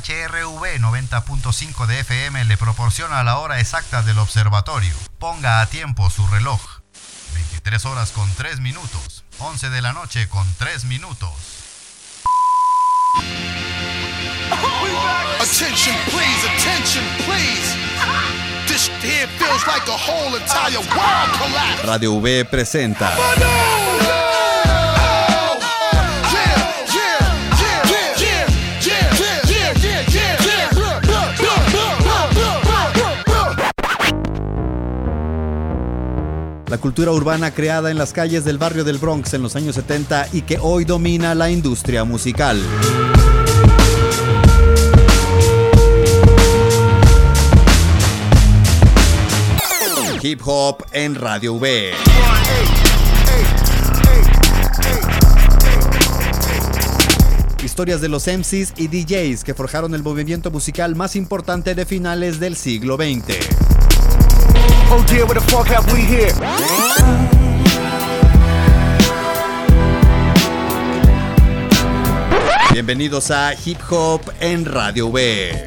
HRV 90.5 de FM le proporciona la hora exacta del observatorio. Ponga a tiempo su reloj. 23 horas con 3 minutos. 11 de la noche con 3 minutos. Attention please. This here feels like a whole entire world collapse. Radio V presenta la cultura urbana creada en las calles del barrio del Bronx en los años 70 y que hoy domina la industria musical. Hip Hop en Radio V. Historias de los MCs y DJs que forjaron el movimiento musical más importante de finales del siglo XX. Oh dear, what the fuck have we here? Bienvenidos a Hip Hop en Radio V.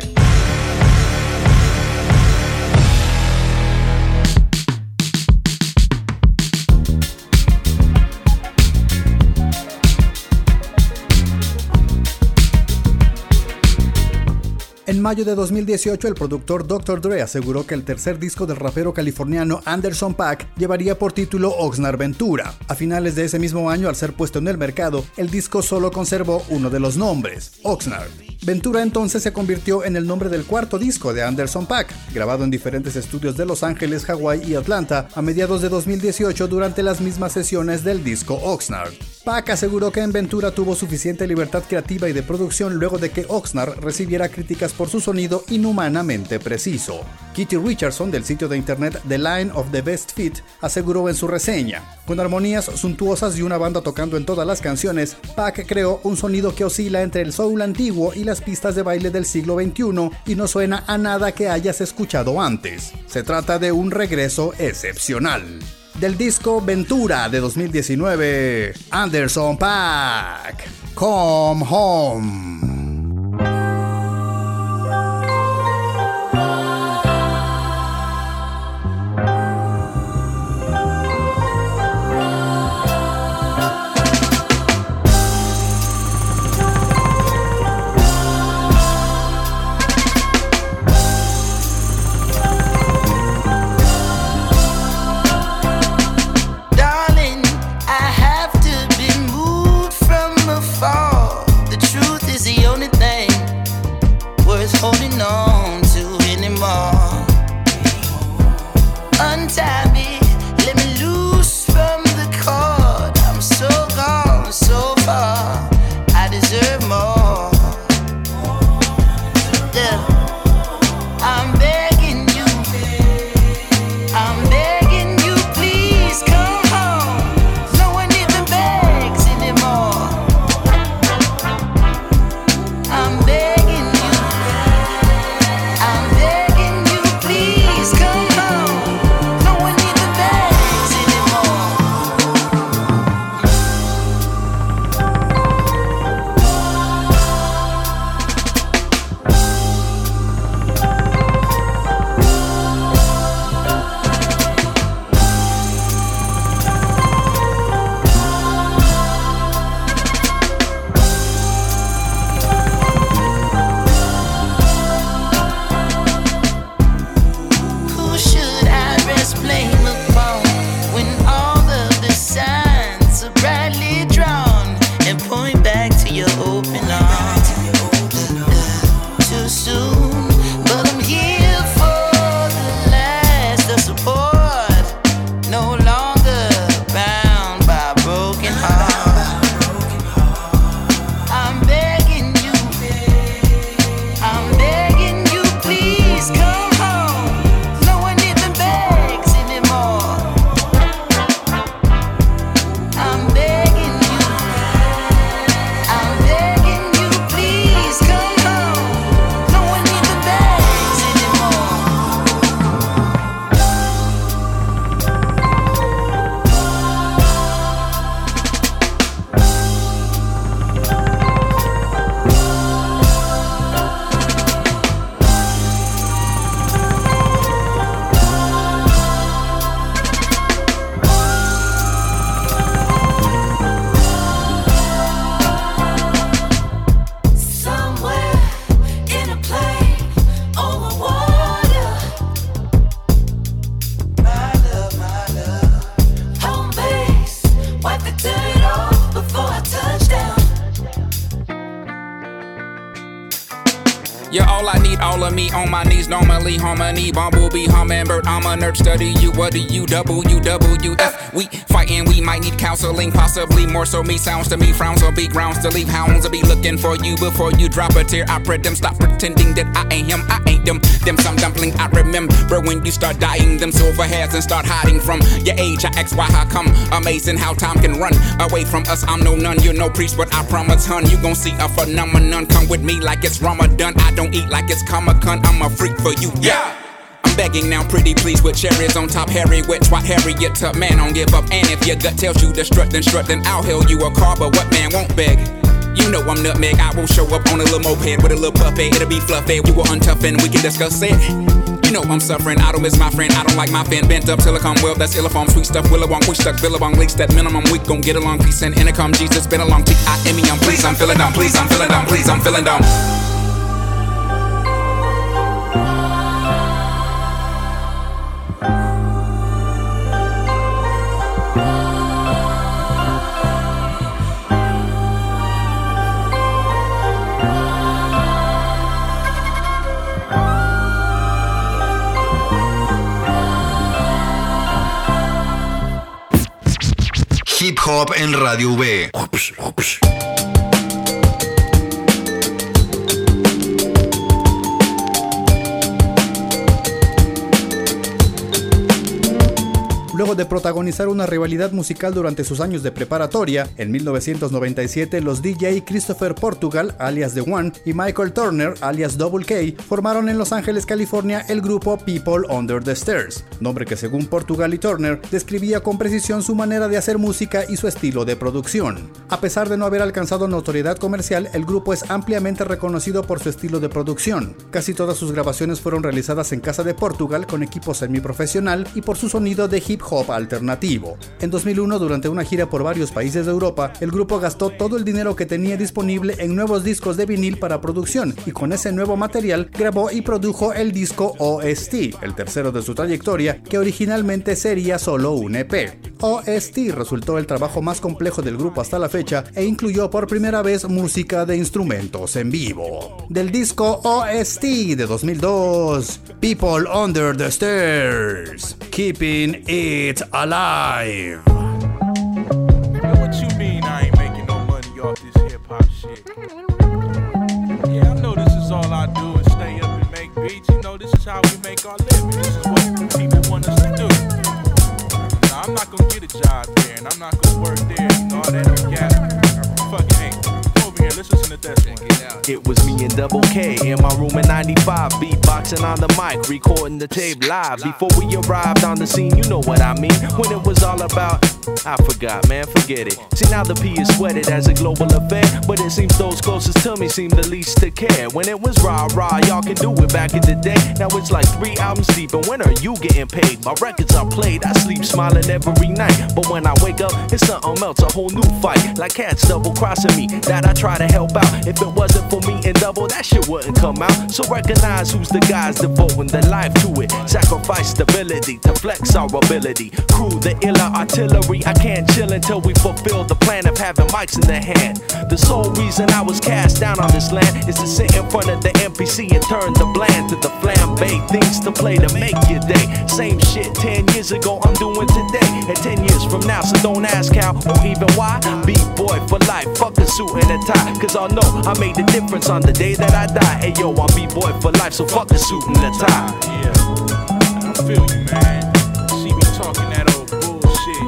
En mayo de 2018, el productor Dr. Dre aseguró que el tercer disco del rapero californiano Anderson .Paak llevaría por título Oxnard Ventura. A finales de ese mismo año, al ser puesto en el mercado, el disco solo conservó uno de los nombres, Oxnard. Ventura entonces se convirtió en el nombre del cuarto disco de Anderson .Paak, grabado en diferentes estudios de Los Ángeles, Hawái y Atlanta a mediados de 2018 durante las mismas sesiones del disco Oxnard. Paak aseguró que en Ventura tuvo suficiente libertad creativa y de producción luego de que Oxnard recibiera críticas por su sonido inhumanamente preciso. Kitty Richardson del sitio de internet The Line of the Best Fit aseguró en su reseña: con armonías suntuosas y una banda tocando en todas las canciones, Paak creó un sonido que oscila entre el soul antiguo y las pistas de baile del siglo XXI y no suena a nada que hayas escuchado antes. Se trata de un regreso excepcional. Del disco Ventura de 2019, Anderson .Paak, Come Home. The truth is the You're all I need, all of me on my knees. Normally harmony, bumblebee, hummingbird. I'm a nerd, study you. What do you, WWF? We fighting, we might need counseling, possibly more so me. Sounds to me, frowns will be grounds to leave. Hounds will be looking for you before you drop a tear. I pray them stop pretending that I ain't him, I ain't them. Them some dumpling I remember when you start dying. Them silver hairs and start hiding from your age. I ask why, how come? Amazing how time can run away from us. I'm no nun, you're no priest, but I promise, hun, you gon' see a phenomenon. Come with me like it's Ramadan. I don't eat like it's Comic-Con. I'm a freak for you, yeah. I'm begging now, pretty please, with cherries on top. Harry wet, swat Harriet to man, don't give up. And if your gut tells you to strut, then I'll hail you a car. But what man won't beg? You know I'm nutmeg. I will show up on a little moped with a little puppet. It'll be fluffy. You will untough and we can discuss it. You know I'm suffering, I don't miss my friend. I don't like my fan bent up till it come well. That's illiform, sweet stuff, Willabong, we stuck, Billabong, leaks that minimum. We gon' get along, peace and intercom. Jesus, been a long T-I-M-E, I'm please, I'm feeling dumb, please, I'm feeling dumb, please, I'm feeling dumb. Hip Hop en Radio V. Luego de protagonizar una rivalidad musical durante sus años de preparatoria, en 1997 los DJ Christopher Portugal, alias The One, y Michael Turner, alias Double K, formaron en Los Ángeles, California, el grupo People Under the Stairs, nombre que según Portugal y Turner describía con precisión su manera de hacer música y su estilo de producción. A pesar de no haber alcanzado notoriedad comercial, el grupo es ampliamente reconocido por su estilo de producción. Casi todas sus grabaciones fueron realizadas en casa de Portugal con equipo semiprofesional y por su sonido de hip hop alternativo. En 2001, durante una gira por varios países de Europa, el grupo gastó todo el dinero que tenía disponible en nuevos discos de vinil para producción y con ese nuevo material grabó y produjo el disco OST, el tercero de su trayectoria, que originalmente sería solo un EP. OST resultó el trabajo más complejo del grupo hasta la fecha e incluyó por primera vez música de instrumentos en vivo. Del disco OST de 2002, People Under the Stairs, Keeping It Alive. What you mean I ain't making no money off this hip-hop shit? Yeah, I know this is all I do is stay up and make beats. You know, this is how we make our living. This is what people want us to do. Now, I'm not gonna get a job there, and I'm not gonna work there, and all that gas. Fucking ain't. Over here, let's listen to this one. It was me and Double K in my room in 95, beatboxing on the mic, recording the tape live. Before we arrived on the scene, you know what I mean. When it was all about, I forgot, man, forget it. See, now the P is sweated as a global affair, but it seems those closest to me seem the least to care. When it was rah-rah, y'all can do it back in the day. Now it's like 3 albums deep, and when are you getting paid? My records are played, I sleep smiling every night. But when I wake up, it's something else, a whole new fight. Like cats double-crossing me, that I try to help out. If it wasn't for me and Double, that shit wouldn't come out. So recognize who's the guys devoting their life to it. Sacrifice stability to flex our ability. Crew the iller artillery, I can't chill until we fulfill the plan of having mics in their hand. The sole reason I was cast down on this land is to sit in front of the MPC and turn the bland to the flambe. Things to play to make your day. Same shit 10 years ago I'm doing today, and 10 years from now, so don't ask how or even why. B-boy for life, fuck a suit and a tie, cause I'll know I made the difference on the day that I die. Hey yo, I'm B-boy for life, so fuck a suit and a tie. Yeah, I feel you, man. See me talking that old bullshit,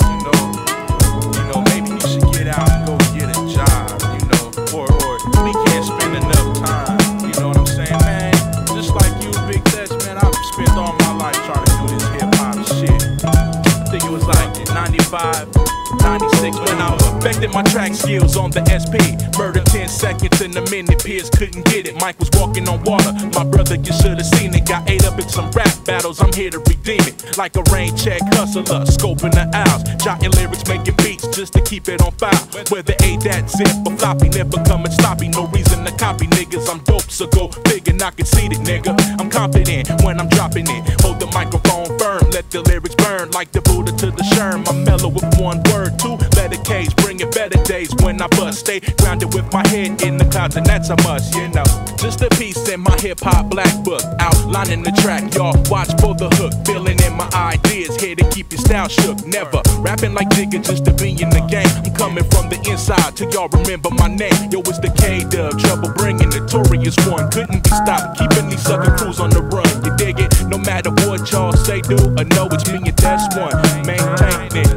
you know, maybe you should get out and go get a job, you know, or we can't spend enough time, you know what I'm saying, man? Just like you, Big Dutch, man, I've spent all my life trying to do this hip-hop shit. I think it was like 95, 96 when I perfected my track skills on the SP. Murder 10 seconds in a minute, peers couldn't get it. Mike was walking on water, my brother, you should've seen it. Got ate up in some rap battles, I'm here to redeem it. Like a rain check hustler, scoping the aisles, jotting lyrics, making beats just to keep it on file. Whether that zip or floppy, never coming sloppy. No reason to copy niggas, I'm dope, so go big and I concede it, nigga. I'm confident when I'm dropping it. Hold the microphone firm, let the lyrics burn like the Buddha to the Sherm. I'm mellow with one word. word to letter K's, bringing better days when I bust. Stay grounded with my head in the clouds, and that's a must, you know. Just a piece in my hip-hop black book, outlining the track, y'all watch for the hook. Filling in my ideas, here to keep your style shook. Never rapping like Jigga just to be in the game. I'm coming from the inside till y'all remember my name. Yo, it's the K-Dub, trouble bringing notorious one. Couldn't be stopped, keeping these sucker crews on the run. You dig it? No matter what y'all say, do or know, it's me and that's one. Maintain it.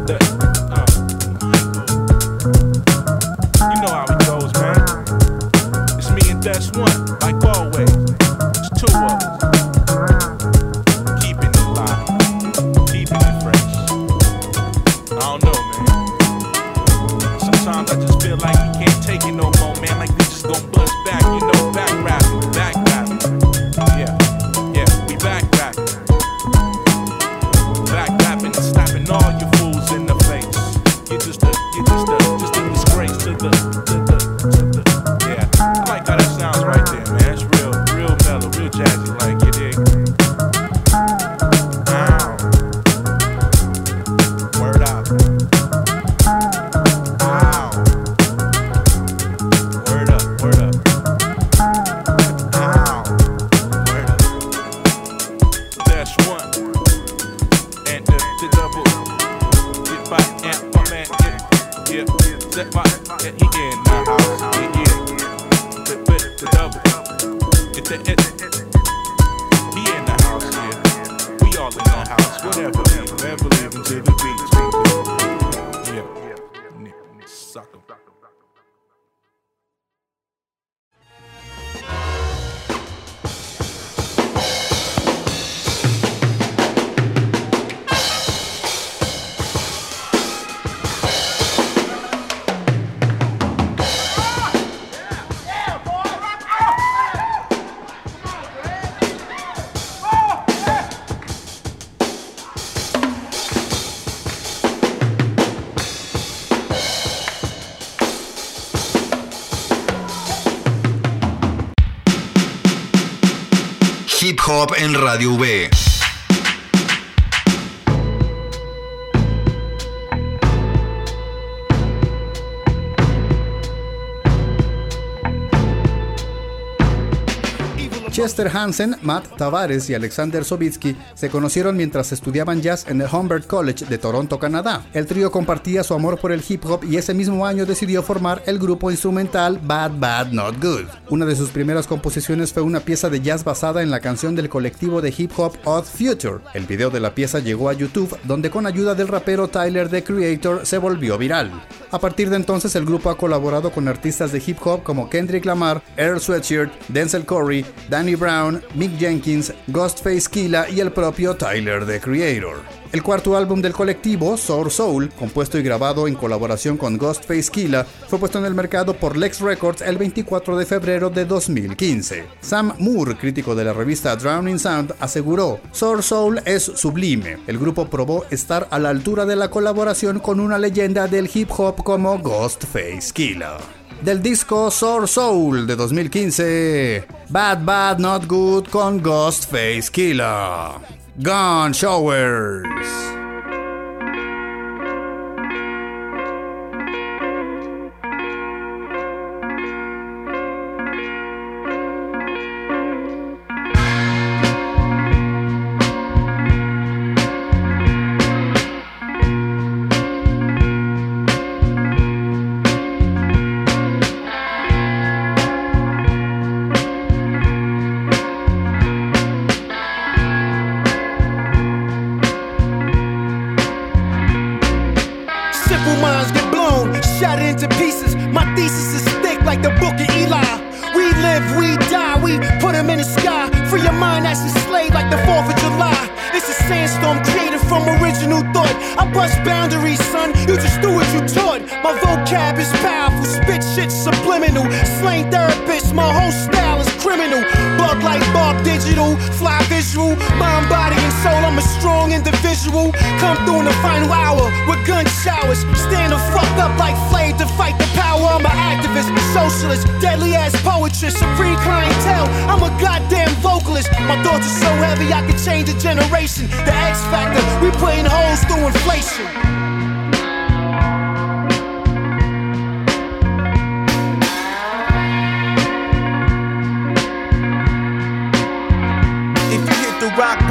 You know how it goes, man. It's me and that's one, like always. It's two of us. Keeping it live, keeping it fresh. I don't know, man. Sometimes I just feel like we can't take it no more, man. Like we just gon' bust back, you know, back rapping, back rapping. Yeah, yeah, we back rapping. Back rapping and slapping all you fools in the face. You're just a disgrace to the. Yeah, I like how that sounds right there, man. It's real mellow, real jazzy, like you dig. Ow. Word out. Ow. Word up, word up. Ow. Word up. That's one. And the double. Get by and my man. Yeah. Set my he in the house. Yeah. The double. Get the he in the house. Yeah. We all in the house. Whatever. Never leaving to the beats. Yeah. Suck 'em. Hip Hop en Radio V. Chester Hansen, Matt Tavares y Alexander Sobitsky se conocieron mientras estudiaban jazz en el Humber College de Toronto, Canadá. El trío compartía su amor por el hip hop y ese mismo año decidió formar el grupo instrumental Bad Bad Not Good. Una de sus primeras composiciones fue una pieza de jazz basada en la canción del colectivo de hip hop Odd Future. El video de la pieza llegó a YouTube, donde con ayuda del rapero Tyler, the Creator, se volvió viral. A partir de entonces el grupo ha colaborado con artistas de hip hop como Kendrick Lamar, Earl Sweatshirt, Denzel Curry, Danny Brown, Mick Jenkins, Ghostface Killah y el propio Tyler, the Creator. El cuarto álbum del colectivo, Sour Soul, compuesto y grabado en colaboración con Ghostface Killah, fue puesto en el mercado por Lex Records el 24 de febrero de 2015. Sam Moore, crítico de la revista Drowning Sound, aseguró: Sour Soul es sublime. El grupo probó estar a la altura de la colaboración con una leyenda del hip hop como Ghostface Killah. Del disco Sour Soul de 2015, Bad Bad Not Good con Ghostface Killah. Gun Showers. Come through in the final hour with gun showers. Stand the fuck up like Flame to fight the power. I'm an activist, socialist, deadly ass poetry, supreme clientele. I'm a goddamn vocalist. My thoughts are so heavy I can change a generation. The X Factor, we putting holes through inflation.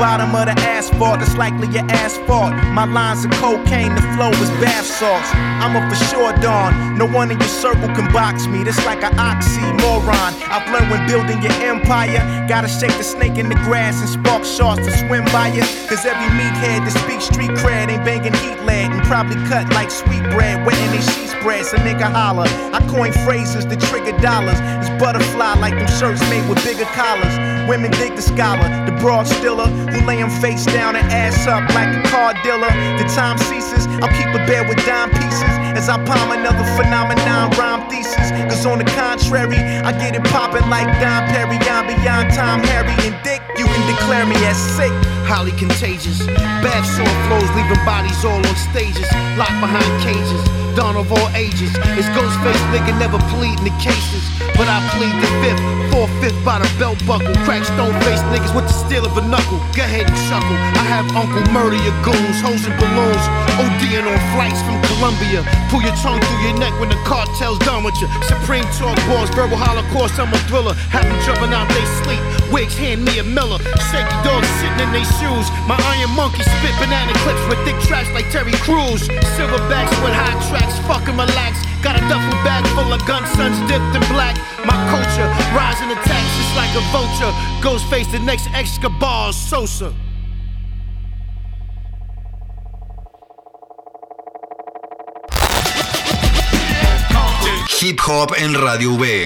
bottom of the asphalt, it's likely your asphalt. My lines of cocaine, the flow is bath salts. I'm a for sure dawn, no one in your circle can box me. This like an oxymoron. I've learned when building your empire, gotta shake the snake in the grass and spark sharks to swim by you. Cause every meathead that speaks street cred ain't banging heat lead and probably cut like sweet bread, wetting they sheet spread. So nigga holler, I coin phrases that trigger dollars. It's butterfly like them shirts made with bigger collars. Women dig the scholar, the broad stiller, who lay him face down and ass up like a car dealer. The time ceases, I'll keep a bed with dime pieces as I palm another phenomenon rhyme thesis. Cause on the contrary, I get it poppin' like Don Perry. I'm beyond Tom, Harry, and Dick. You can declare me as sick. Highly contagious, bath sore flows, leaving bodies all on stages, locked behind cages. Dawn of all ages, it's Ghostface nigga never pleading the cases, but I plead the fifth, 4/5 by the belt buckle. Crack stone face niggas with the steel of a knuckle. Go ahead and chuckle. I have Uncle murder your goons, hoes and balloons, ODing on flights from Colombia. Pull your tongue through your neck when the cartel's done with you. Supreme talk bars, verbal holocaust, I'm a thriller. Have them jumping out they sleep. Wigs hand me a Miller. Shaky dogs sitting in they shoes. My iron monkey spit banana clips with thick tracks like Terry Crews. Silverbacks with high tracks, fucking relax. Got a duffel bag full of gun sons dipped in black. My culture, rising attacks just like a vulture. Ghostface the next Escobar Sosa. Hip Hop en Radio V.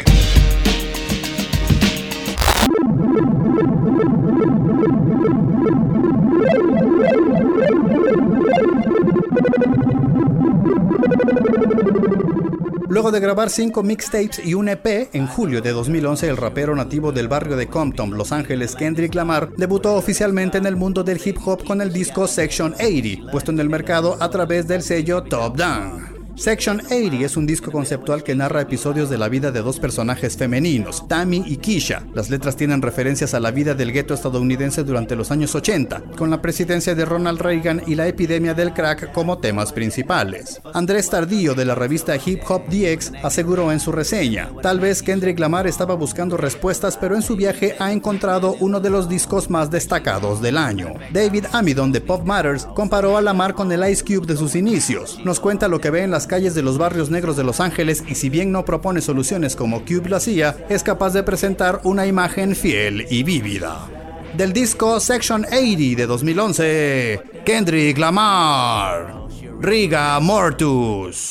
Luego de grabar 5 mixtapes y un EP, en julio de 2011 el rapero nativo del barrio de Compton, Los Ángeles, Kendrick Lamar, debutó oficialmente en el mundo del hip hop con el disco Section 80, puesto en el mercado a través del sello Top Down. Section 80 es un disco conceptual que narra episodios de la vida de dos personajes femeninos, Tammy y Keisha. Las letras tienen referencias a la vida del gueto estadounidense durante los años 80, con la presidencia de Ronald Reagan y la epidemia del crack como temas principales. Andrés Tardillo de la revista Hip Hop DX aseguró en su reseña: tal vez Kendrick Lamar estaba buscando respuestas, pero en su viaje ha encontrado uno de los discos más destacados del año. David Amidon de Pop Matters comparó a Lamar con el Ice Cube de sus inicios. Nos cuenta lo que ve en las calles de los barrios negros de Los Ángeles y si bien no propone soluciones como Cube lo hacía, es capaz de presentar una imagen fiel y vívida. Del disco Section 80 de 2011, Kendrick Lamar, Riga Mortus.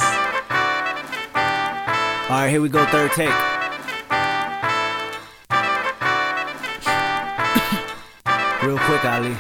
Alright, here we go, third take. Real quick, Ali.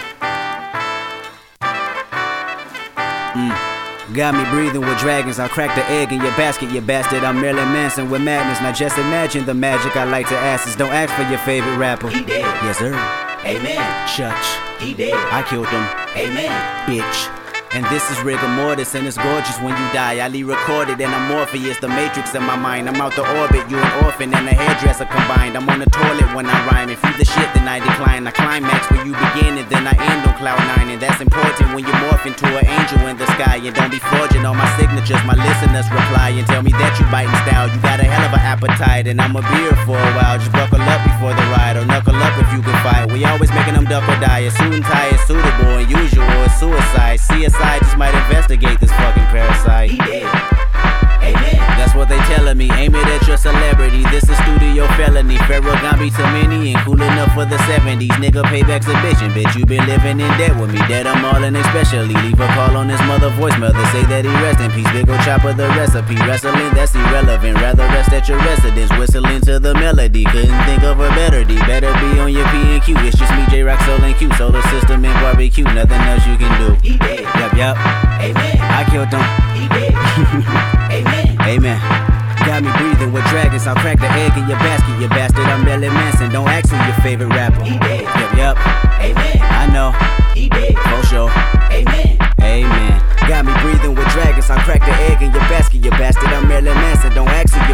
Got me breathing with dragons. I'll crack the egg in your basket, you bastard. I'm Marilyn Manson with madness. Now just imagine the magic I like to ask is don't ask for your favorite rapper. He dead. Yes, sir. Amen. Church. He dead. I killed him. Amen. Bitch. And this is rigor mortis, and it's gorgeous when you die. I recorded and I'm Morpheus, the matrix in my mind. I'm out the orbit, you an orphan and a hairdresser combined. I'm on the toilet when I rhyme. If you the shit, then I decline. I climax where you begin and then I end on cloud 9. And that's important when you morph into an angel in the sky. And don't be forging all my signatures. My listeners reply and tell me that you biting style. You got a hell of an appetite and I'm a beer for a while. Just buckle up before the ride or knuckle up if you can fight. We always making them duck or die. A suit and tie is suitable and usual is suicide. CSI just might investigate this fucking parasite. He dead. Amen. That's what they telling me. Aim it at your celebrity. This is studio felony. Pharaoh got me too many and cool enough for the 70s. Nigga, payback's a bitch. And bitch, you been living in debt with me. Dead I'm all in especially. Leave a call on his mother voicemail to say that he rest in peace. Big ol' chopper the recipe. Wrestling, that's irrelevant. Rather rest at your residence. Whistling to the melody. Couldn't think of a better D. Better be on your P and Q. It's just me, J-Rock, Soul and Q. Solar system and barbecue. Nothing else you can do. He dead. Yup. Amen. I killed him. He dead. Amen. Amen. Got me breathing with dragons. I'll crack the egg in your basket, you bastard. I'm Marilyn Manson. Don't ask who your favorite rapper. He dead. Yup. Amen. I know. He dead. For sure. Amen. Amen. Got me breathing with dragons. I'll crack the egg in your basket, you bastard. I'm Marilyn Manson. Don't ask who your favorite rapper.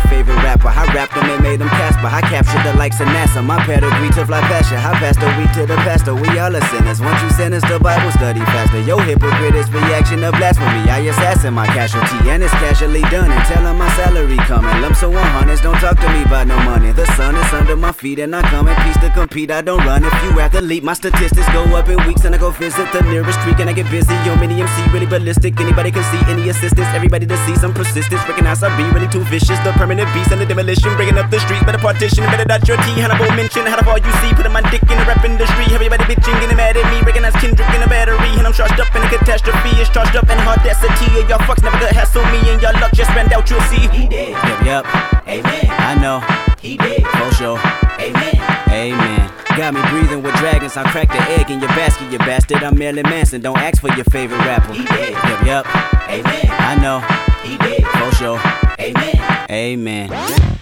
rapper. I rapped them and made them Casper. I captured the likes of NASA. My pedigree to fly past you. I passed the week to the pastor. We all are sinners. Once you sentence the Bible study faster. Yo, hypocrite is reaction of blasphemy. I assassin my casualty and it's casually done. And tell 'em my salary coming. Lump so 100s. Don't talk to me about no money. The sun is under my feet and I come in peace to compete. I don't run. If you athlete, my statistics go up in weeks and I go visit the nearest creek and I get busy. Yo, mini MC really ballistic. Anybody can see any assistance. Everybody to see some persistence. Recognize I be really too vicious. The permanent beast and the demolition. Breaking up the streets. Better partition. Better dot your T. Hannibal mention. How the all you see. Putting my dick in the rap industry. Everybody bitching, getting mad at me. Recognize Kendrick in a battery. And I'm charged up in a catastrophe. It's charged up in audacity. And y'all fucks never could hassle me. And y'all luck just ran out. You'll see. He did. Yep. Amen. I know. He did. For sure. Amen. Amen. Got me breathing with dragons. I cracked the egg in your basket, you bastard. I'm Marilyn Manson. Don't ask for your favorite rapper. He did. Yep. Amen. I know. He did. For sure. Amen. Amen.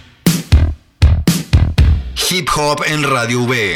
Hip Hop en Radio V.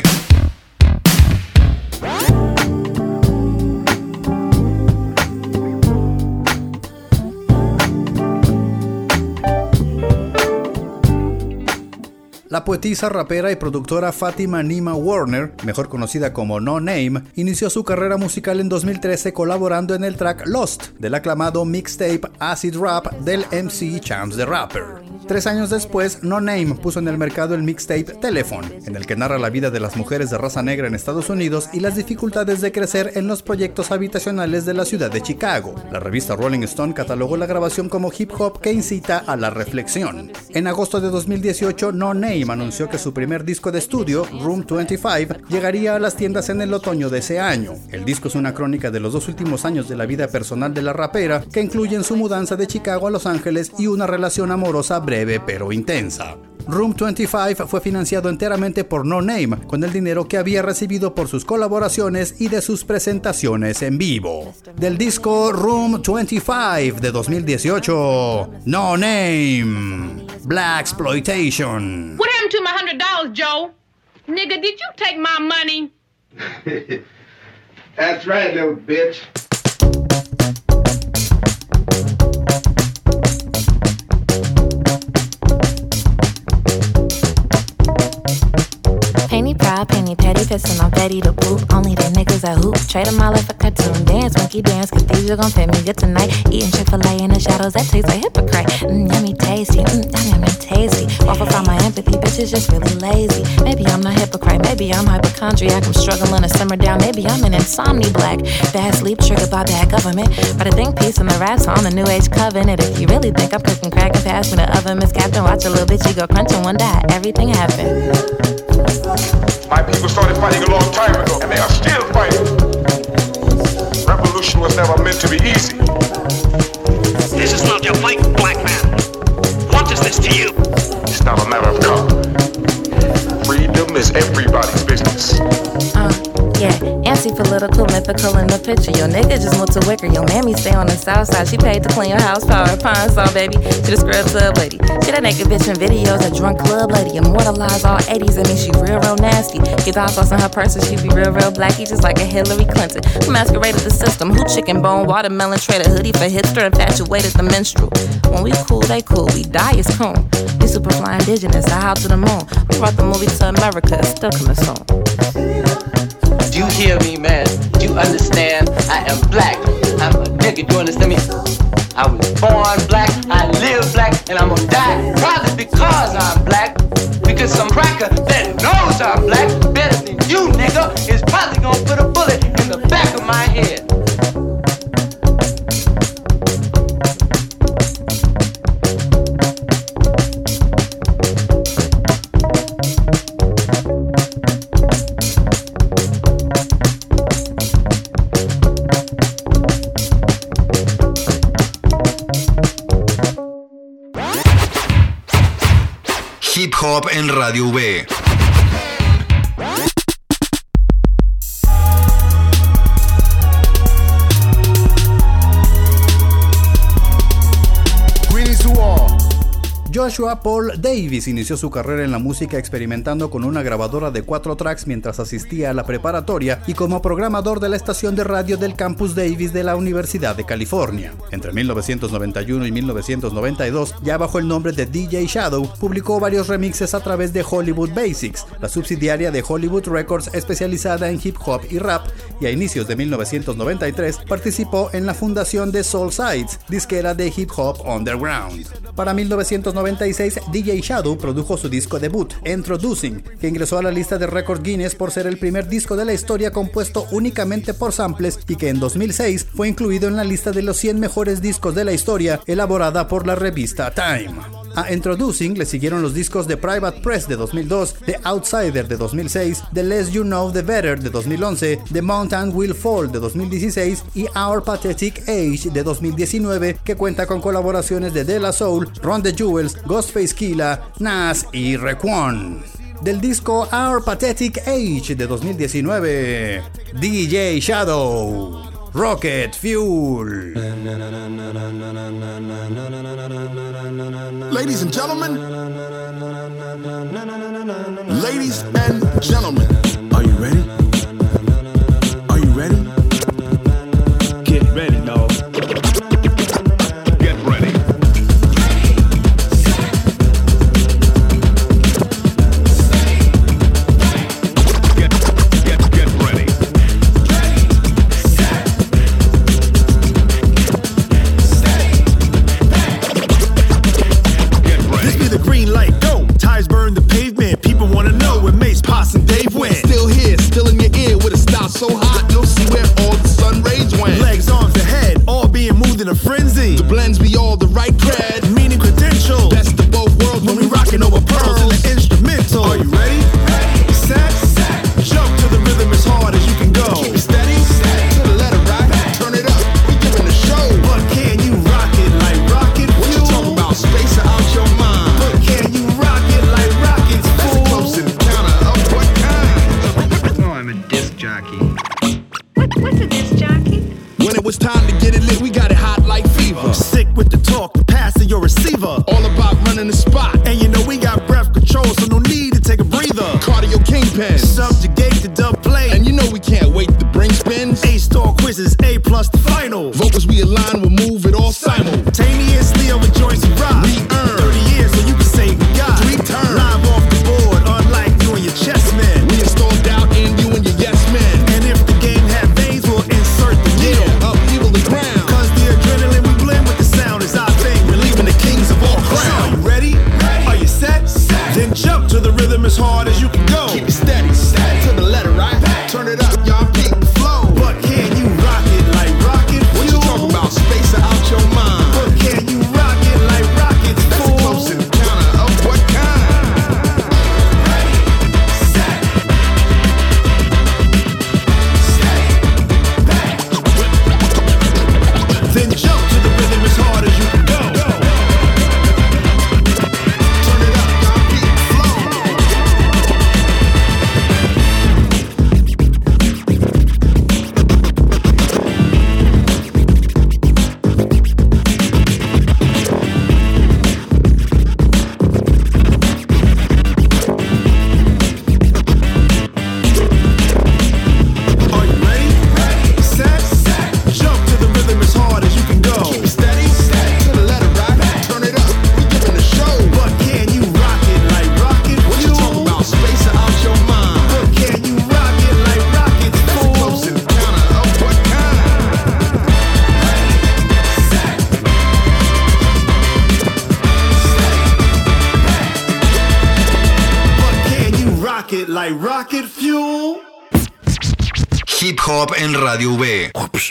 La poetisa, rapera y productora Fatima Nima Warner, mejor conocida como No Name, inició su carrera musical en 2013 colaborando en el track Lost del aclamado mixtape Acid Rap del MC Chance the Rapper. 3 años después, No Name puso en el mercado el mixtape Telephone, en el que narra la vida de las mujeres de raza negra en Estados Unidos y las dificultades de crecer en los proyectos habitacionales de la ciudad de Chicago. La revista Rolling Stone catalogó la grabación como hip hop que incita a la reflexión. En agosto de 2018, No Name anunció que su primer disco de estudio, Room 25, llegaría a las tiendas en el otoño de ese año. El disco es una crónica de los 2 últimos años de la vida personal de la rapera, que incluyen su mudanza de Chicago a Los Ángeles y una relación amorosa breve pero intensa. Room 25 fue financiado enteramente por No Name, con el dinero que había recibido por sus colaboraciones y de sus presentaciones en vivo. Del disco Room 25 de 2018, No Name, Blaxploitation. What happened to my $100, Joe? Nigga, did you take my money? That's right, little bitch. Penny proud, penny petty, pissin' on Betty the Boop. Only the niggas that hoop. Trade them all like a cartoon. Dance, monkey dance, cathedral gon' pay me good tonight. Eating Chick-fil-A in the shadows, that tastes like hypocrite. Yummy tasty, yummy tasty. Waffle from my empathy, bitch is just really lazy. Maybe I'm not hypocrite, maybe I'm hypochondriac. I'm struggling to simmer down, maybe I'm an insomni black. Bad sleep triggered by bad government. But I think peace in the rap song, the new age covenant. If you really think I'm cooking crack and pass me the oven, Miss Captain, watch a little bitch, go crunch and one die. Everything happened. My people started fighting a long time ago, and they are still fighting. Revolution was never meant to be easy. This is not your fight, black man. What is this to you? It's not a matter of color. Freedom is everybody's business. Yeah, anti-political, mythical in the picture. Your nigga just moved to Wicker. Your mammy stay on the south side. She paid to clean your house, power, pine saw, baby. She the scrub tub lady. She that naked bitch in videos, a drunk club lady. Immortalized all 80s, I mean she real nasty. Get hot sauce in her purse and she be real blacky, just like a Hillary Clinton. Who masqueraded the system, who chicken bone, watermelon, traded hoodie for hipster, infatuated the minstrel. When we cool, they cool, we die is cool. We super fly indigenous, I hop to the moon. We brought the movie to America, it's still coming soon. Do you hear me, man? Do you understand? I am black. I'm a nigga, do you understand me? I was born black, I live black, and I'm gonna die probably because I'm black. Because some cracker that knows I'm black better than you, nigga, is probably gonna put a bullet in the back of my head. Hip Hop en Radio V. Joshua Paul Davis inició su carrera en la música experimentando con una grabadora de 4 tracks mientras asistía a la preparatoria y como programador de la estación de radio del Campus Davis de la Universidad de California. Entre 1991 y 1992, ya bajo el nombre de DJ Shadow, publicó varios remixes a través de Hollywood Basics, la subsidiaria de Hollywood Records especializada en hip hop y rap, y a inicios de 1993 participó en la fundación de Soul Sides, disquera de hip hop underground. Para 1996, DJ Shadow produjo su disco debut, Introducing, que ingresó a la lista de Record Guinness por ser el primer disco de la historia compuesto únicamente por samples y que en 2006 fue incluido en la lista de los 100 mejores discos de la historia elaborada por la revista Time. A Introducing le siguieron los discos de Private Press de 2002, The Outsider de 2006, The Less You Know The Better de 2011, The Mountain Will Fall de 2016 y Our Pathetic Age de 2019, que cuenta con colaboraciones de De La Soul, Run the Jewels, Ghostface Killah, Nas y Raekwon. Del disco Our Pathetic Age de 2019, DJ Shadow, Rocket Fuel. Ladies and gentlemen, ladies and gentlemen, are you ready? Are you ready? Get ready, dog. Get ready. Get ready. This be the green light, go. Tires burn the pavement. People wanna know where Mace, Posse, and Dave went. Still here, still in your ear with a style so hot, you'll see where all the sun rays went. Legs, arms, and head, all being moved in a frenzy. The blends be all the right cred, meaning credentials. best of both worlds When we rockin' over pearls in the instrumental. Are you ready? Set, jump to the rhythm as hard as you can go. Keep it steady, to the letter right, turn it up, we giving a show. But can you rock it like rocket What you fuel? talking about, space or out your mind? But can you rock it like rockets, That's fool? close to the counter of what kind? Oh, I'm a disc jockey. What's a disc jockey? When it was time to get it lit, we got it hot like fever. Sick with the talk, the pass in your receiver. All about running the spot. And you know we got breath control, so no need to take a breather. Cardio kingpin. Subjugate the dub play. And you know we can't wait to bring spins. A-star quizzes, A+ the final. Vocals we align, we'll move it all Simultaneously over joints and rock. We earn 30 years so you can say we got 3 turns. Live off the board, unlike you and your chess men. We install doubt in you and your yes men. And if the game had veins, we'll insert the needle. Upheaval the ground. Cause the adrenaline we blend with the sound is our thing. Relieving the kings of all crowns. Are you ready? Are you set? Then jump to the rhythm as hard as you can go. Keep it steady, to the letter right. Turn it up, y'all peak the flow. But can you rock it like rocket fuel? What you talking about, space or out your mind? But can you rock it like rockets, That's fool? close to the counter of what kind? Then jump to the rhythm as hard as you can go. Turn it up, y'all peak the flow. Are you ready? Set, jump to the rhythm as hard as you can go. Keep it steady, to the letter right. Turn it up, we giving a show. But can you rock it like rocket What you fuel? talking about, space or out your mind? But can you rock it like rockets, That's fool? close to the counter of what kind? But can you rock it like rocket fuel? Hip Hop en Radio V.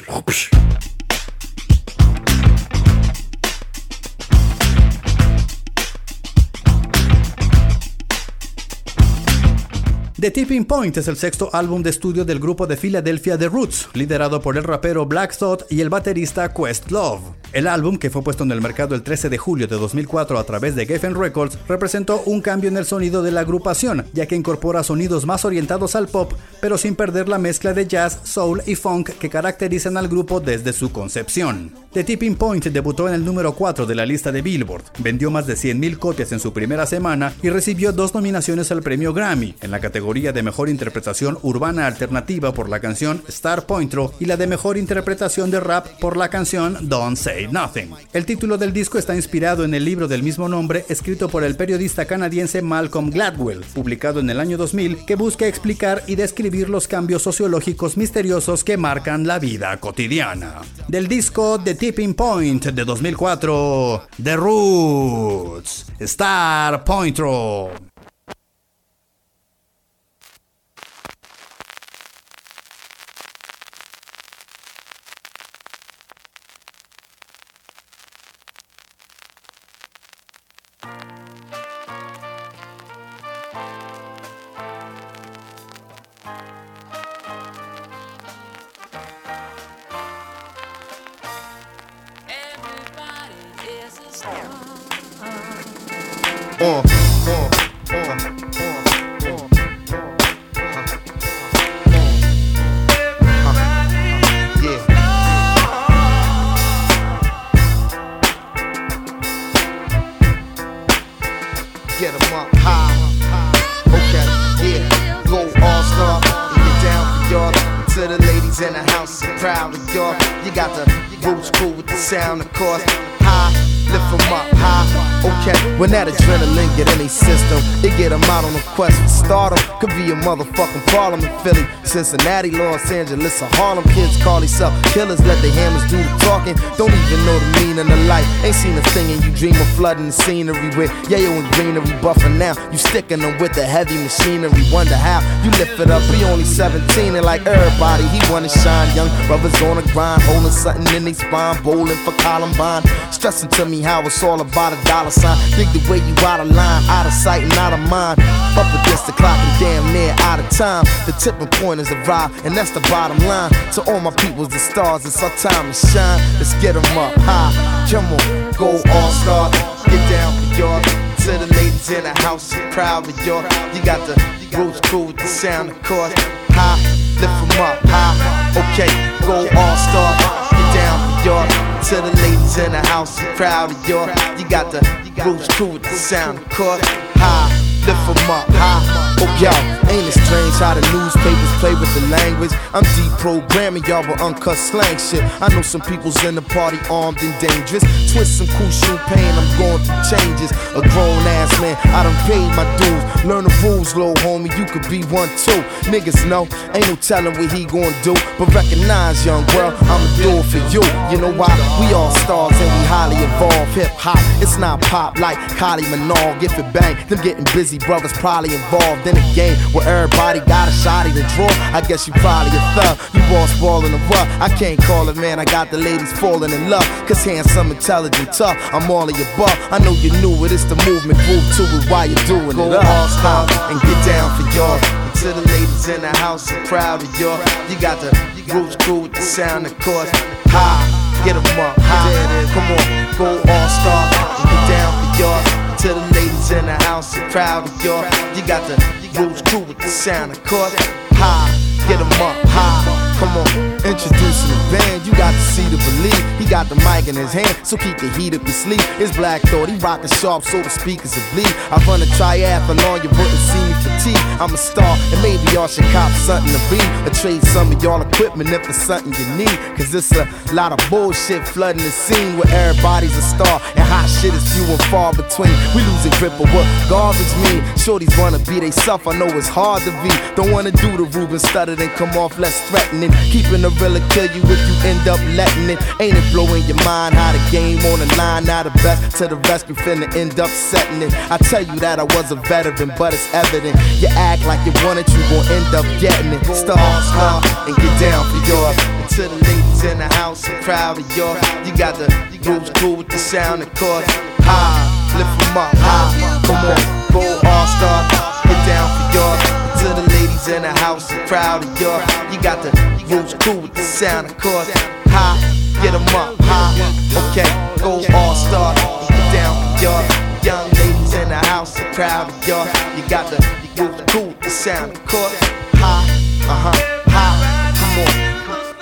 The Tipping Point es el sexto álbum de estudio del grupo de Filadelfia The Roots, liderado por el rapero Black Thought y el baterista Questlove. El álbum, que fue puesto en el mercado el 13 de julio de 2004 a través de Geffen Records, representó un cambio en el sonido de la agrupación, ya que incorpora sonidos más orientados al pop, pero sin perder la mezcla de jazz, soul y funk que caracterizan al grupo desde su concepción. The Tipping Point debutó en el número 4 de la lista de Billboard, vendió más de 100,000 copias en su primera semana y recibió 2 nominaciones al premio Grammy, en la categoría de Mejor Interpretación Urbana Alternativa por la canción Star Pointro y la de Mejor Interpretación de Rap por la canción Don't Say Nothing. El título del disco está inspirado en el libro del mismo nombre escrito por el periodista canadiense Malcolm Gladwell, publicado en el año 2000, que busca explicar y describir los cambios sociológicos misteriosos que marcan la vida cotidiana. Del disco The Tipping Point de 2004, The Roots, Star Pointro. Get 'em up high. Okay, yeah. Go all star and get down for y'all. To the ladies in the house, I'm proud of y'all. You got the roots cool with the sound, of course. High, lift 'em up high. Okay, when that adrenaline get in their system, it get 'em out on a quest for stardom. Could be a motherfucking problem in Philly, Cincinnati, Los Angeles, or Harlem. Kids call themselves killers, let the hammers do the talking. Don't even know the meaning of life. Ain't seen a thing and you dream of flooding the scenery with yayo and greenery buffing now. You sticking them with the heavy machinery. Wonder how you lift it up. He only 17 and like everybody, he wanna shine. Young brothers on the grind, holding something in their spine, bowling for Columbine. Stressing to me how it's all about a dollar sign. Dig the way you out of line, out of sight and out of mind. Up against the clock and damn near out of time. The tipping point is arrived, and that's the bottom line. To all my peoples, the stars, it's our time to shine. Let's get 'em up high. Come on, go all star. Get down for y'all. To the ladies in the house, I'm proud of y'all. You got the roots cool with the sound, of course. High, lift 'em up high. Okay, go all star. Get down for y'all. To the ladies in the house, I'm proud of y'all. You got the roots cool with the sound, of course. High, lift 'em up high. Oh, yo, ain't it strange how the newspapers play with the language? I'm deprogramming y'all with uncut slang shit. I know some people's in the party armed and dangerous. Twist some cool shoe pain, I'm going through changes. A grown ass man, I done paid my dues. Learn the rules, little homie, you could be one too. Niggas know, ain't no telling what he gon' do. But recognize, young girl, I'ma do it for you. You know why? We all stars and we highly evolved. Hip hop, it's not pop like Kylie Minogue. If it bang, them getting busy brothers probably involved in a game where everybody got a shot to draw. I guess you probably a thug. You all spoiling the rough. I can't call it, man. I got the ladies falling in love. Cause handsome, intelligent, tough. I'm all of your above. I know you knew it. It's the movement. Move to it while you're doing it. All stop and get down for y'all. To the ladies in the house, I'm proud of y'all. You got the roots cool with the sound, of course. High, get 'em up high. Come on, go all star and get down for y'all. To the ladies in the house, I'm proud of y'all. You got the roots cool with the sound, of course. High, get 'em up high. Come on, introducing the band, you got to see to believe. He got the mic in his hand, so keep the heat up your sleeve. It's Black Thought, he rockin' sharp, so the speakers will bleed. I run a triathlon, you wouldn't see me fatigue. I'm a star, and maybe y'all should cop something to be. Or trade some of y'all equipment if it's something you need. Cause it's a lot of bullshit flooding the scene where everybody's a star, and hot shit is few and far between. We losing grip of what garbage mean. Shorties wanna be they self, I know it's hard to be. Don't wanna do the Ruben stutter and come off less threatening. Keeping the real kill you if you end up letting it. Ain't it blowing your mind how the game on the line? Now the best to the rescue finna end up setting it. I tell you that I was a veteran, but it's evident. You act like you want it, you gon' end up getting it. Star and get down for y'all. And to the ladies in the house, I'm proud of y'all. You got the roots cool with the sound, of course. High, lift 'em up high. Come on, go all star, get down for y'all. To the ladies in the house, I'm proud of y'all. You got the roots cool with the sound, of course. High, get 'em up high. Okay, go all star, get down for y'all. Young ladies in the house, are proud of y'all. You got the move cool with the sound of court. High, high, come on.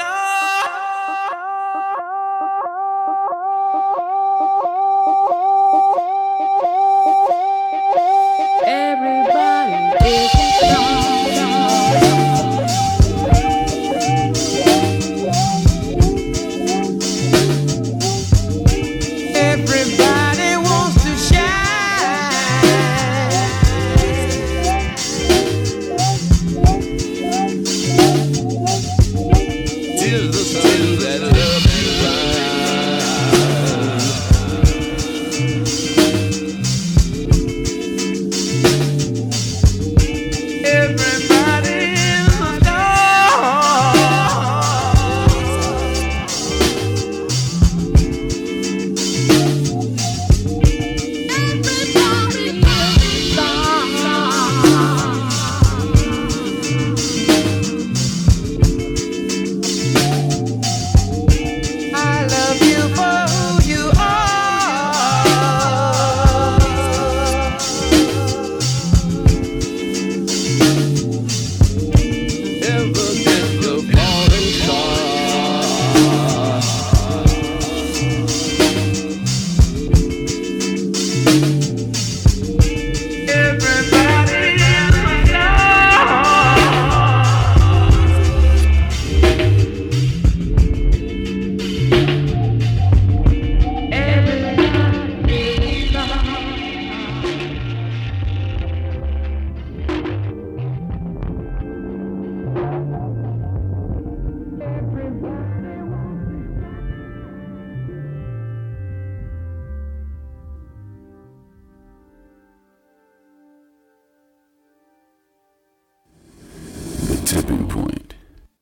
Tipping point.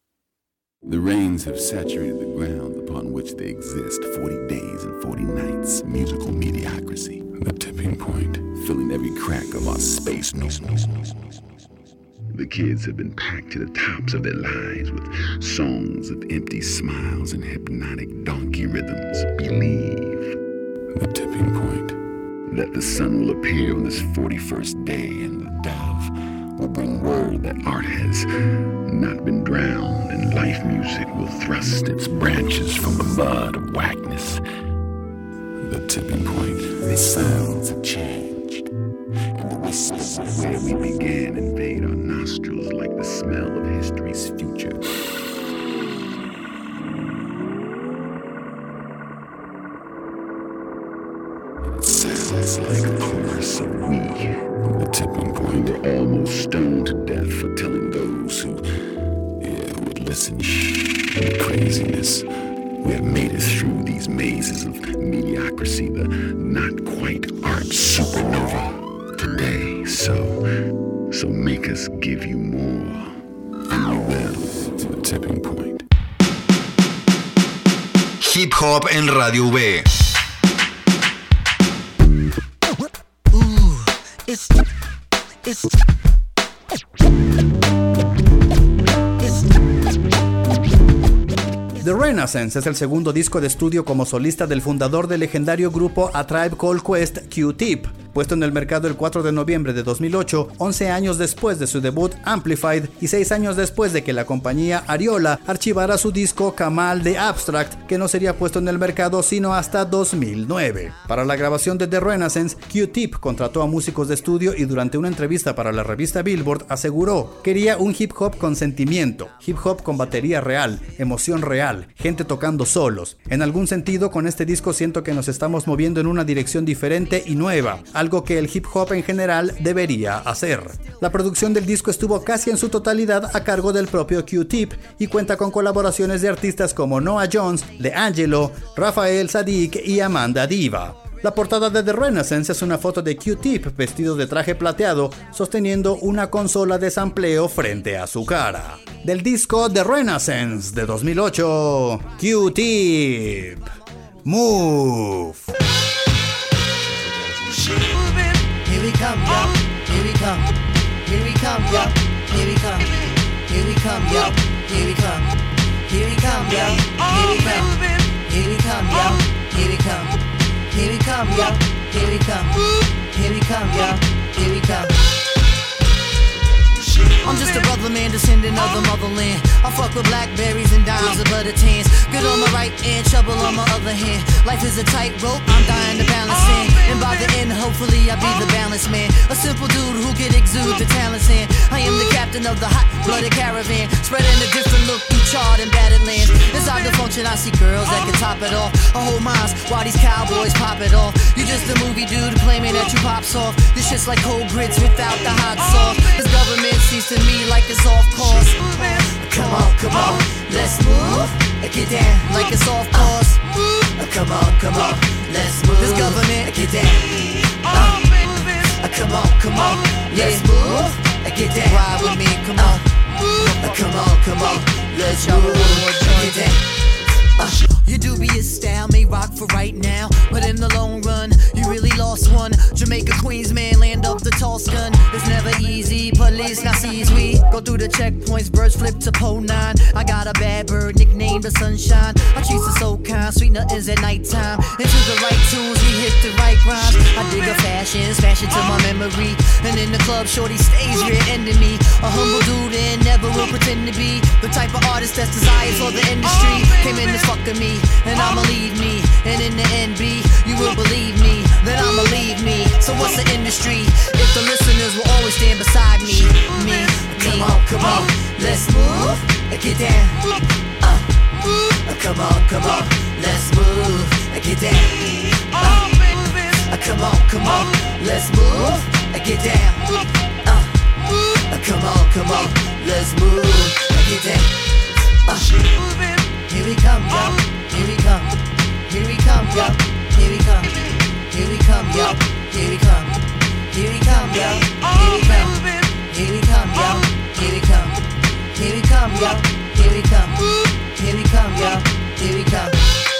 The rains have saturated the ground upon which they exist. 40 days and 40 nights. Musical mediocrity. The tipping point. Filling every crack of our space. The kids have been packed to the tops of their lives with songs of empty smiles and hypnotic donkey rhythms. Believe. The tipping point. That the sun will appear on this 41st day and the dove will bring word that art has not been drowned and life music will thrust its branches from the mud of whackness. The tipping point. The sounds have changed, and the whispers of where we began invade our nostrils like the smell of history's future. It sounds like a chorus of we. The tipping point. We're almost stoned to death for telling those who would listen. The craziness. We have made it through these mazes of mediocrity, the not quite art supernova today. So make us give you more, and we will. To the tipping point. Hip Hop en Radio V. The Renaissance es el segundo disco de estudio como solista del fundador del legendario grupo A Tribe Called Quest, Q-Tip, puesto en el mercado el 4 de noviembre de 2008, 11 años después de su debut Amplified y 6 años después de que la compañía Ariola archivara su disco Kamal The Abstract, que no sería puesto en el mercado sino hasta 2009. Para la grabación de The Renaissance, Q-Tip contrató a músicos de estudio y durante una entrevista para la revista Billboard aseguró: quería un hip hop con sentimiento, hip hop con batería real, emoción real, gente tocando solos. En algún sentido, con este disco siento que nos estamos moviendo en una dirección diferente y nueva, algo que el hip hop en general debería hacer. La producción del disco estuvo casi en su totalidad a cargo del propio Q-Tip y cuenta con colaboraciones de artistas como Noah Jones, D'Angelo, Rafael Sadiq y Amanda Diva. La portada de The Renaissance es una foto de Q-Tip vestido de traje plateado sosteniendo una consola de sampleo frente a su cara. Del disco The Renaissance de 2008, Q-Tip, Move. Here we come, yo. Here we come. Here we come, yo. Here we come. Here we come, yo. Here we come. Here we come, yo. Here we come. Here we come, yo. Here Here we come, yo. Here we come. Here we come, yo. Here we come. I'm just a brother man, descendant of the motherland. I fuck with blackberries and dimes of butter tans. Good on my right and trouble on my other hand. Life is a tightrope, I'm dying to balance in. And by the end, hopefully I'll be the balanced man. A simple dude who can exude the talents in. I am the captain of the hot-blooded caravan, spreading a different look through charred and battered lands. Inside the function, I see girls that can top it off. I hold minds while these cowboys pop it off. You just a movie dude claiming that you pop soft. This shit's like cold grits without the hot sauce. This government seems to me like it's off course. Come on, let's move. Get down like it's off course. Come on, let's move. This government, get down. Come on, let's move. Get down. Ride with me, come on. Come on, let's move. Get down. Your dubious style may rock for right now, but in the long run, you really lost one. Jamaica, Queens, man, land of the Toscan. It's never easy, police now sees we go through the checkpoints, birds flip to pole 9. I got a bad bird, nicknamed the sunshine. I treat her so kind, sweet nothings at nighttime. Into the right tunes, we hit the right rhymes. I dig a fashion, smash it to my memory. And in the club, shorty stays rear ending me. A humble dude and never will pretend to be the type of artist that's desired for the industry. Came in this fucking me, and I'ma leave me. And in the end, B, you will believe me, that I'ma leave me. So what's the industry if the listeners will always stand beside me? Come on, let's move. Get down. Come on, let's move. Get down. Come on, let's move. Get down. Come on, let's move. Get down. Here we come, yo. Here we come. Here we come, yo. Here we come. Here we come, yo. Here we come. Here we come, yo. Here we come. Here we come, yo. Here we come. Here we come, yo. Here we come. Here we come, yo. Here we come.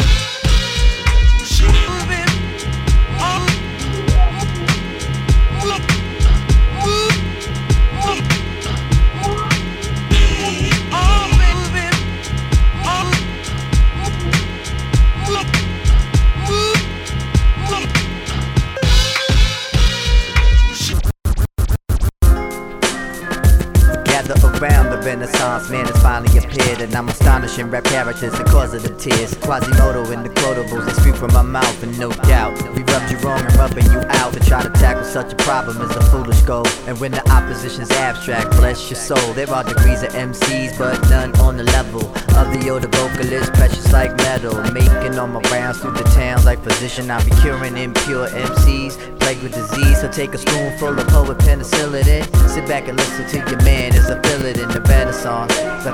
Around the Renaissance, man has finally appeared, and I'm astonishing rap characters the cause of the tears. Quasimodo and the quotables that speak from my mouth, and no doubt we rubbed you wrong and rubbing you out. To try to tackle such a problem is a foolish goal, and when the opposition's abstract, bless your soul. There are degrees of MCs, but none on the level of the older vocalist, precious like metal. Making all my rounds through the towns like physician, I be curing impure MCs plagued with disease. So take a spoonful of poet penicillin in, sit back and listen to your man as I feel it in the Renaissance.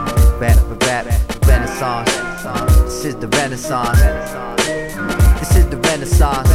Renaissance. This is the Renaissance. This is the Renaissance.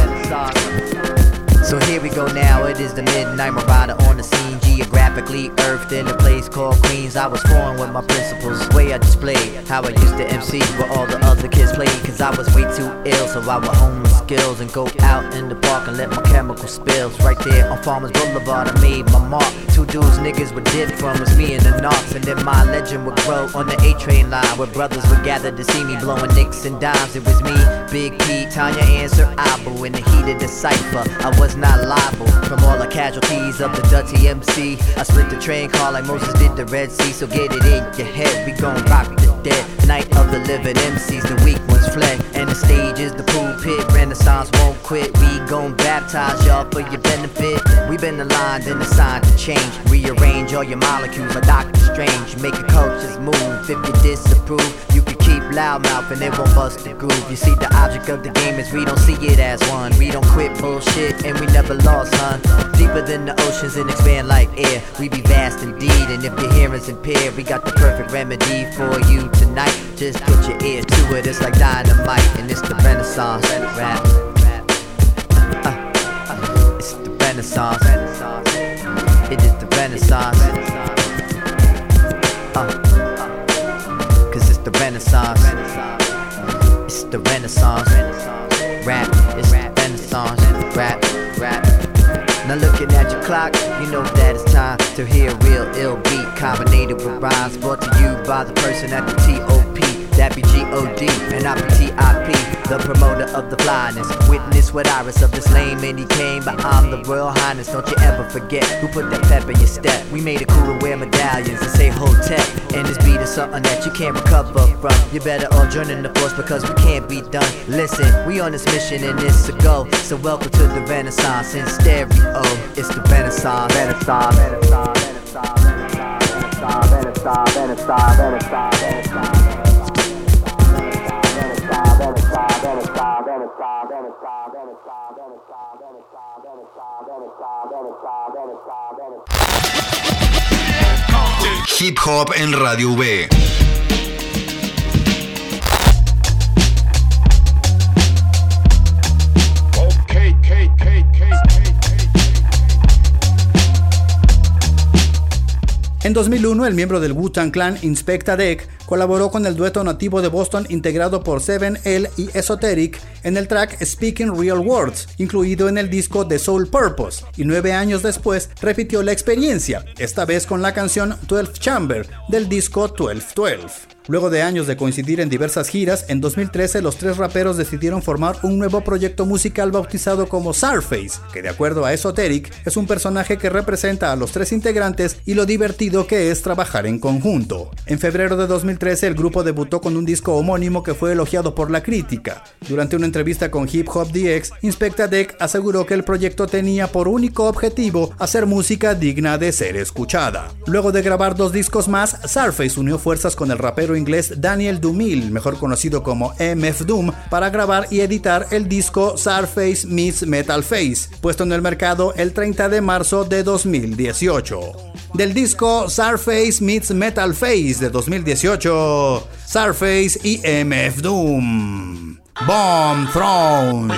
So here we go now, it is the midnight marauder on the scene. Geographically earthed in a place called Queens. I was foreign with my principles, the way I displayed how I used to MC where all the other kids played. Cause I was way too ill, so I would hone my skills and go out in the park and let my chemical spills. Right there on Farmers Boulevard I made my mark. Two dudes niggas would dip from was me and the Knox. And then my legend would grow on the A-train line, where brothers would gather to see me blowing nicks and dimes. It was me, Big P, Tanya and Sir Abu in the heat of the cypher. I was not liable from all the casualties of the dirty MC. I split the train car like Moses did the Red Sea. So get it in your head, we gon' rock the dead. Night of the living MCs, the weak ones fled. And the stage is the pulpit, Renaissance won't quit. We gon' baptize y'all for your benefit. We been aligned and assigned to change. Rearrange all your molecules like Doctor Strange. Make your cultures move. If you disapprove, you can keep loudmouth and it won't bust the groove. You see, the object of the game is we don't see it as one. We don't quit bullshit and we never lost, son. Deeper than the oceans and expand like air. We be vast indeed, and if your hearing's impaired, we got the perfect remedy for you tonight. Just put your ear to it, it's like dynamite, and it's the Renaissance rap. It's the Renaissance. It is the Renaissance. Cause it's the Renaissance. It's the Renaissance rap. It's the Renaissance rap. Now looking at your clock, you know that it's time to hear a real ill beat, carbonated with rhymes, brought to you by the person at the TOP. that be G-O-D, and I be T-I-P, the promoter of the flyness. Witness with Iris of this lame and he came, but I'm the Royal Highness. Don't you ever forget who put that pep in your step. We made it cool to wear medallions and say Hotep. And this beat is something that you can't recover from. You better all join in the force because we can't be done. Listen, we on this mission and it's a go. So welcome to the Renaissance in stereo. It's the Renaissance, Renaissance, Renaissance, Renaissance, Renaissance, Renaissance, Renaissance, Renaissance, Renaissance. Hip Hop en Radio V. En 2001, el miembro del Wu-Tang Clan, Inspectah Deck, colaboró con el dueto nativo de Boston integrado por 7L y Esoteric en el track Speaking Real Words, incluido en el disco The Soul Purpose, y 9 años después repitió la experiencia, esta vez con la canción 12 Chamber del disco 1212. Luego de años de coincidir en diversas giras, en 2013 los tres raperos decidieron formar un nuevo proyecto musical bautizado como Czarface, que de acuerdo a Esoteric es un personaje que representa a los tres integrantes y lo divertido que es trabajar en conjunto. En febrero de 2013 el grupo debutó con un disco homónimo que fue elogiado por la crítica. Durante una entrevista con Hip Hop DX, Inspectah Deck aseguró que el proyecto tenía por único objetivo hacer música digna de ser escuchada. Luego de grabar 2 discos más, Czarface unió fuerzas con el rapero inglés Daniel Dumil, mejor conocido como MF Doom, para grabar y editar el disco Czarface Meets Metal Face, puesto en el mercado el 30 de marzo de 2018. Del disco Czarface Meets Metal Face de 2018, Czarface y MF Doom, Bomb Throne.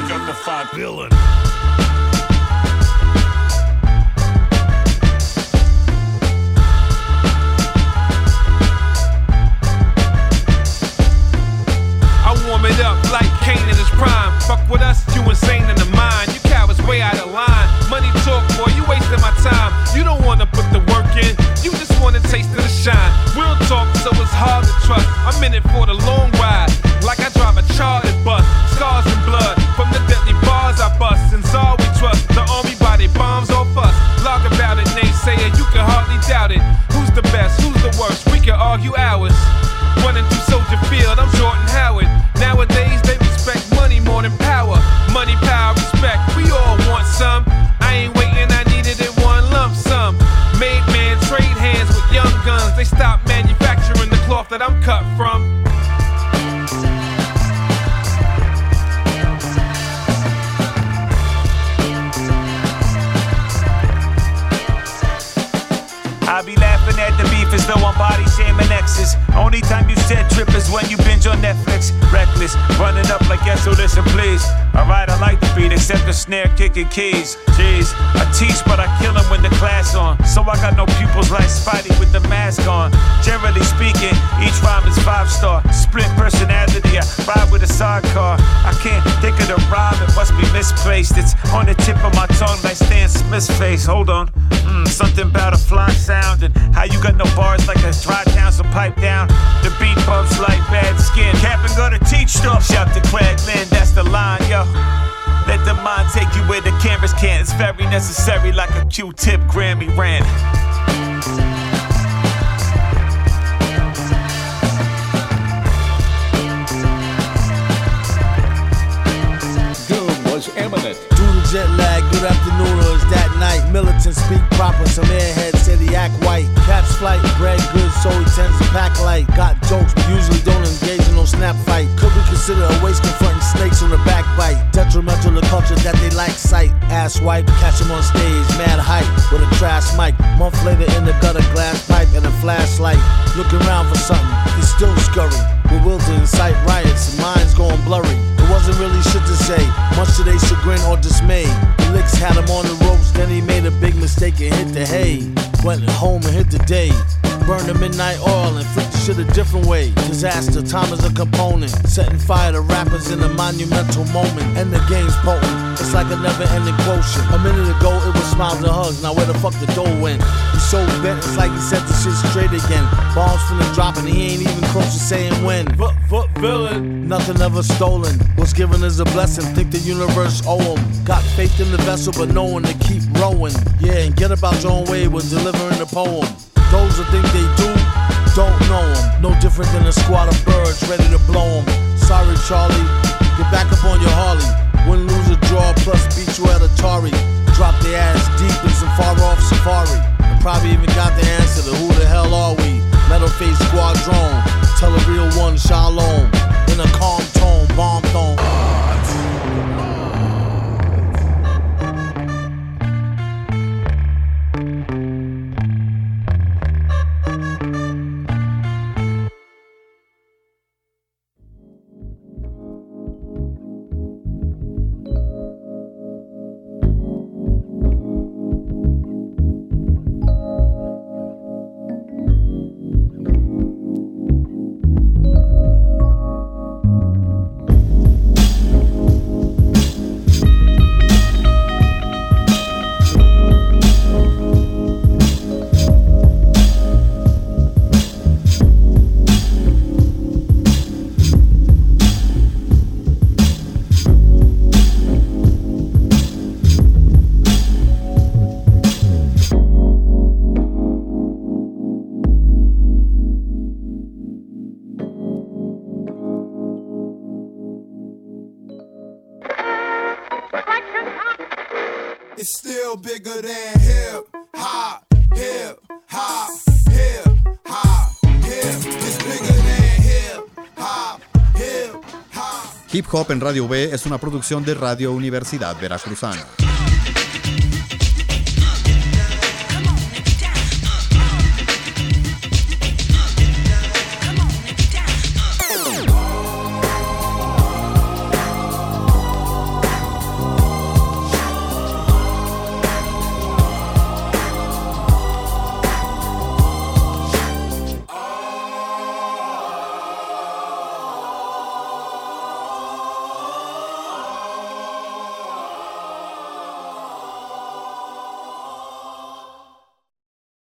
It up like Kane in his prime. Fuck with us, you insane in the mind. You cowards way out of line. Money talk, boy, you wasting my time. You don't wanna put the work in, you just want a taste of the shine. Real talk, so it's hard to trust. I'm in it for the long ride, like I drive a chartered bus. Scars and blood from the deadly bars I bust. And all we trust, the army body bombs off us. Log about it, naysayer, you can hardly doubt it. Who's the best, who's the worst? We can argue hours. Running through Soldier Field, I'm Jordan Howard. Nowadays they respect money more than power. Money, power, respect, we all want some. I ain't waiting, I needed it one lump sum. Made man trade hands with young guns. They stopped manufacturing the cloth that I'm cut from. I be laughing at the beef as though I'm body shaming exes. Only time you said trip is when you binge on Netflix. Reckless, running up like yes, so listen please. Alright, I like the beat, except the snare kicking keys. Jeez, I teach but I kill him when the class on. So I got no pupils like Spidey with the mask on. Generally speaking, each rhyme is 5-star. Split personality, I ride with a sidecar. I can't think of the rhyme, it must be misplaced. It's on the tip of my tongue like Stan Smith's face. Hold on, something about a fly sound. And how you got no bars like a dry town, so pipe down. The beat bumps like bad skin. Cap and go to teach stuff. Shout to Craig Lynn, that's the line, yo. Let the mind take you where the cameras can't. It's very necessary like a Q-tip Grammy rant. Doom was imminent. Due to jet lag, good afternoon or is that night. Militants speak proper, some airheads say they act white. Catch flight, bread good, so he tends to pack light. Got jokes, but usually don't engage in no snap fight. Could be considered a waste confronting snakes on the backbite. Detrimental to culture that they like sight. Ass wipe, catch him on stage, mad hype with a trash mic. Month later in the gutter, glass pipe and a flashlight. Looking around for something, he's still scurry. Bewildered, incite riots, minds going blurry. It wasn't really shit to say. much to their chagrin or dismay. The licks had him on the ropes, then he made a big mistake and hit the hay. Went home and hit the day. Burn the midnight oil and flip the shit a different way. Disaster, time is a component. Setting fire to rappers in a monumental moment. And the game's potent, it's like a never-ending quotient. A minute ago it was smiles and hugs, now where the fuck the dough went? He's so bent, it's like he set the shit straight again. Bombs finna drop and he ain't even close to saying when. Villain, nothing ever stolen. What's given is a blessing, think the universe owe him. Got faith in the vessel but no one to keep rowing. Yeah, and get about your own way with delivering the poem. Those who think they do, don't know them. No different than a squad of birds ready to blow them. Sorry, Charlie, get back up on your Harley. Win, lose, or draw, plus beat you at Atari. Drop their ass deep in some far-off safari. And probably even got the answer to who the hell are we? Metal Face Squadron, tell a real one, Shalom. In a calm tone, bomb tone. It's still bigger than hip hop, hip hop, hip hop, hip. It's bigger than hip hop, hip hop. Hip Hop en Radio B es una producción de Radio Universidad Veracruzana.